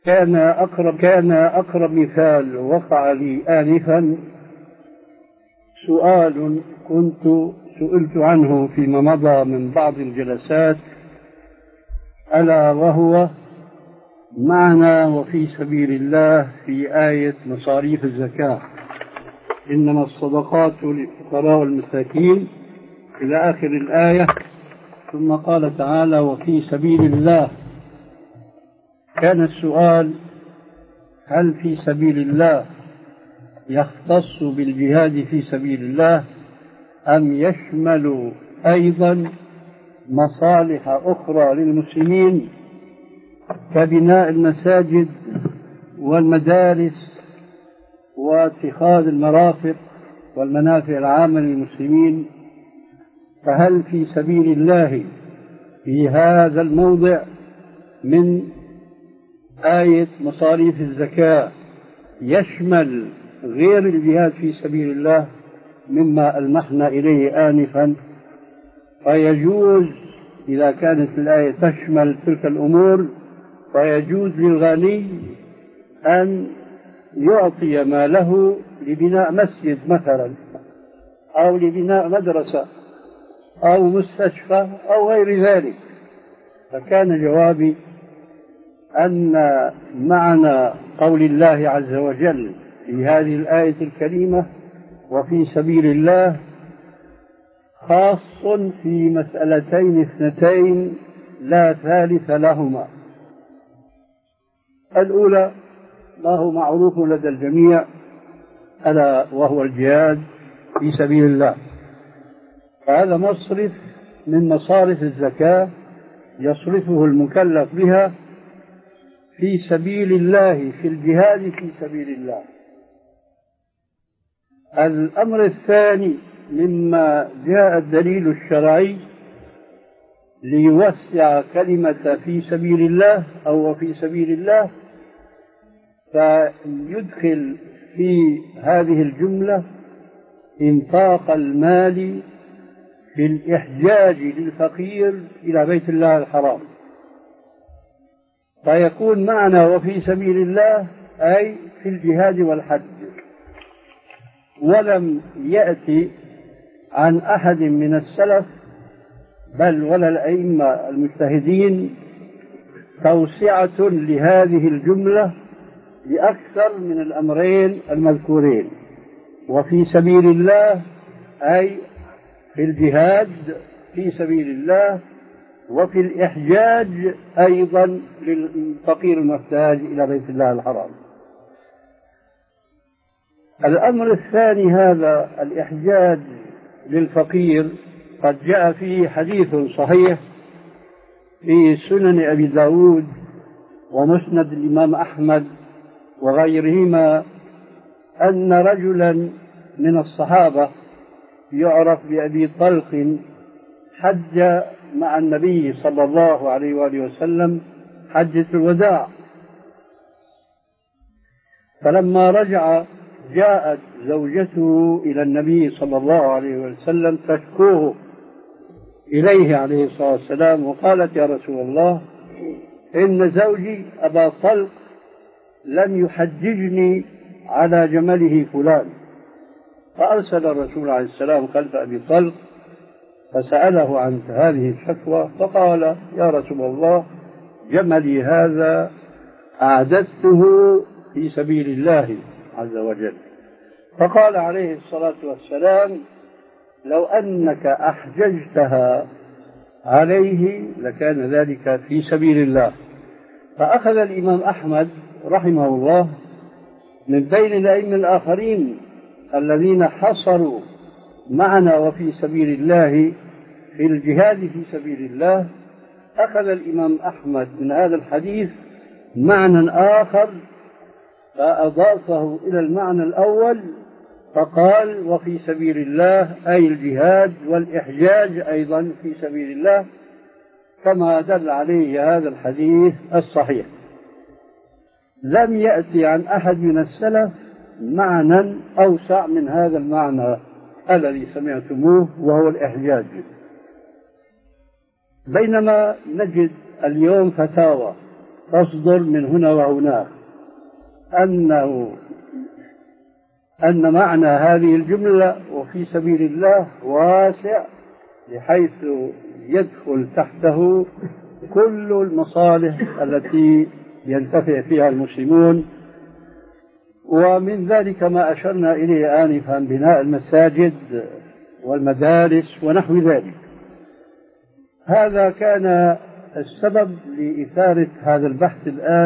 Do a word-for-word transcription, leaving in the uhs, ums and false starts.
كان أقرب كان أقرب مثال وقع لي آنفا سؤال كنت سئلت عنه فيما مضى من بعض الجلسات، ألا وهو معنى وفي سبيل الله في آية مصاريف الزكاة، إنما الصدقات للفقراء والمساكين إلى آخر الآية، ثم قال تعالى وفي سبيل الله. كان السؤال: هل في سبيل الله يختص بالجهاد في سبيل الله أم يشمل أيضا مصالح أخرى للمسلمين كبناء المساجد والمدارس واتخاذ المرافق والمنافع العامة للمسلمين؟ فهل في سبيل الله في هذا الموضع من آية مصاريف الزكاة يشمل غير الجهاد في سبيل الله مما ألمحنا إليه آنفا؟ فيجوز إذا كانت الآية تشمل تلك الأمور فيجوز للغني أن يعطي ماله لبناء مسجد مثلا، أو لبناء مدرسة أو مستشفى أو غير ذلك. فكان جوابي أن معنى قول الله عز وجل في هذه الآية الكريمة وفي سبيل الله خاص في مسألتين اثنتين لا ثالث لهما. الأولى ما هو معروف لدى الجميع، ألا وهو الجهاد في سبيل الله. فهذا مصرف من مصارف الزكاة يصرفه المكلف بها في سبيل الله، في الجهاد في سبيل الله. الأمر الثاني مما جاء الدليل الشرعي ليوسع كلمة في سبيل الله أو في سبيل الله، فيدخل في هذه الجملة إنفاق المال في الإحجاج للفقير إلى بيت الله الحرام، فيكون معنى وفي سبيل الله أي في الجهاد والحج. ولم يأتي عن أحد من السلف بل ولا الأئمة المجتهدين توسعة لهذه الجملة لأكثر من الأمرين المذكورين، وفي سبيل الله أي في الجهاد في سبيل الله، وفي الإحجاج أيضا للفقير المحتاج إلى بيت الله الحرام. الأمر الثاني هذا الإحجاج للفقير قد جاء فيه حديث صحيح في سنن أبي داود ومسند الإمام أحمد وغيرهما أن رجلا من الصحابة يعرف بأبي طلق حج مع النبي صلى الله عليه وآله وسلم حجة الوداع، فلما رجع جاءت زوجته إلى النبي صلى الله عليه وسلم تشكوه إليه عليه الصلاة والسلام، وقالت: يا رسول الله، إن زوجي أبا طلق لم يحججني على جمله فلان. فأرسل الرسول عليه السلام خلف أبي طلق فسأله عن هذه الشكوى، فقال: يا رسول الله، جملي هذا أعددته في سبيل الله عز وجل. فقال عليه الصلاة والسلام: لو أنك أحججتها عليه لكان ذلك في سبيل الله. فأخذ الإمام أحمد رحمه الله من بين الأئمة الآخرين الذين حصروا معنى وفي سبيل الله في الجهاد في سبيل الله، أخذ الإمام أحمد من هذا الحديث معنى آخر فأضافه إلى المعنى الأول، فقال: وفي سبيل الله أي الجهاد والإحجاج أيضا في سبيل الله، كما دل عليه هذا الحديث الصحيح. لم يأتي عن أحد من السلف معنى أوسع من هذا المعنى الذي سمعتموه وهو الإحجاج. بينما نجد اليوم فتاوى تصدر من هنا وهناك أنه أن معنى هذه الجملة وفي سبيل الله واسع بحيث يدخل تحته كل المصالح التي ينتفع فيها المسلمون، ومن ذلك ما أشرنا إليه آنفا بناء المساجد والمدارس ونحو ذلك. هذا كان السبب لإثارة هذا البحث الآن